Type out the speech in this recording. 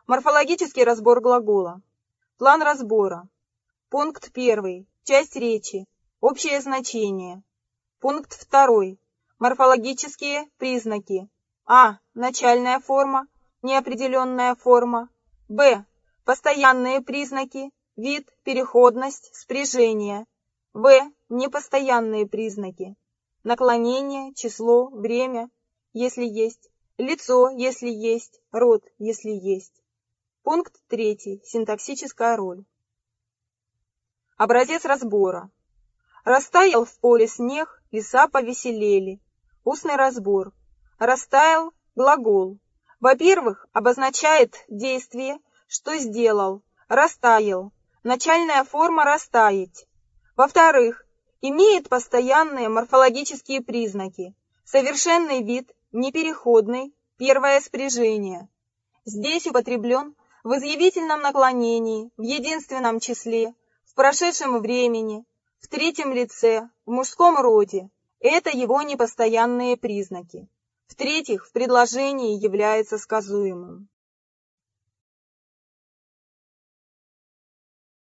Морфологический разбор глагола. План разбора. Пункт 1. Часть речи. Общее значение. Пункт 2. Морфологические признаки. А. Начальная форма, неопределенная форма. Б. Постоянные признаки, вид, переходность, спряжение. В. Непостоянные признаки. Наклонение, число, время, если есть. Лицо, если есть. Род, если есть. Пункт 3. Синтаксическая роль. Образец разбора. Растаял в поле снег, леса повеселели. Устный разбор. Растаял – глагол. Во-первых, обозначает действие, что сделал. Растаял. Начальная форма растаять. Во-вторых, имеет постоянные морфологические признаки. Совершенный вид, непереходный, первое спряжение. Здесь употреблен в изъявительном наклонении, в единственном числе, в прошедшем времени, в третьем лице, в мужском роде. Это его непостоянные признаки. В-третьих, в предложении является сказуемым.